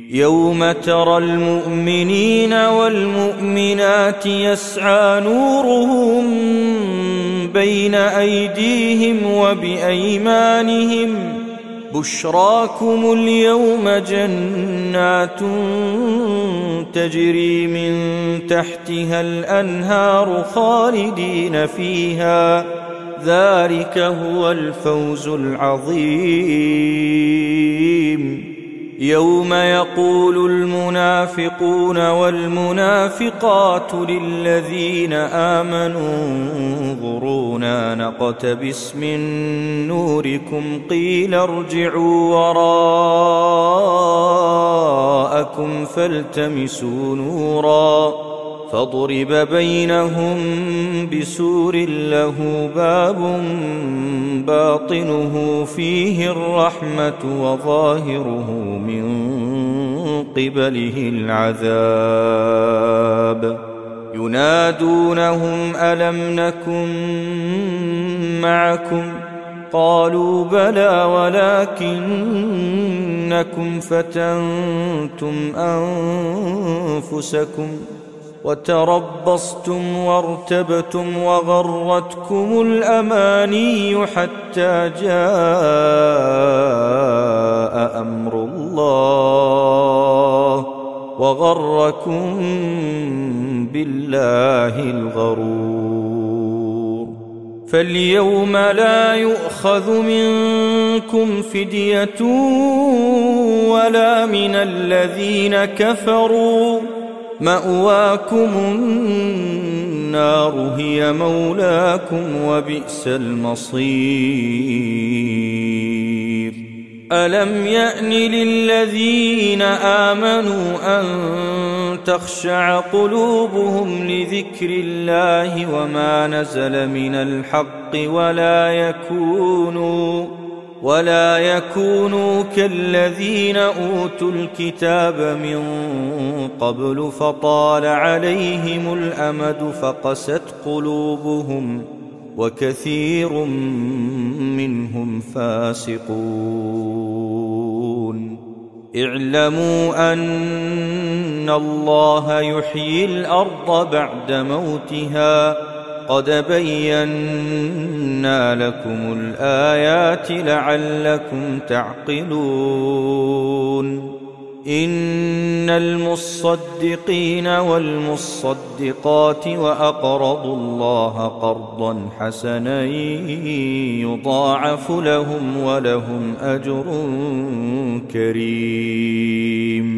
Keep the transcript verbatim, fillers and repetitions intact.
يوم ترى المؤمنين والمؤمنات يسعى نورهم بين أيديهم وبأيمانهم بشراكم اليوم جنات تجري من تحتها الأنهار خالدين فيها ذلك هو الفوز العظيم. يوم يقول المنافقون والمنافقات للذين آمنوا انظرونا نقتبس من نوركم قيل ارجعوا وراءكم فالتمسوا نورا فضرب بينهم بسور له باب باطنه فيه الرحمة وظاهره من قبله العذاب ينادونهم ألم نكن معكم قالوا بلى ولكنكم فتنتم أنفسكم وتربصتم وارتبتم وغرتكم الأماني حتى جاء أمر الله وغركم بالله الغرور. فاليوم لا يؤخذ منكم فدية ولا من الذين كفروا مأواكم النار هي مولاكم وبئس المصير. ألم يأن للذين آمنوا أن تخشع قلوبهم لذكر الله وما نزل من الحق ولا يكونوا ولا يكونوا كالذين أوتوا الكتاب من قبل فطال عليهم الأمد فقست قلوبهم وكثير منهم فاسقون. اعلموا أن الله يحيي الأرض بعد موتها قد بينا لكم الآيات لعلكم تعقلون. إن المصدقين والمصدقات وأقرضوا الله قرضا حسنا يضاعف لهم ولهم أجر كريم.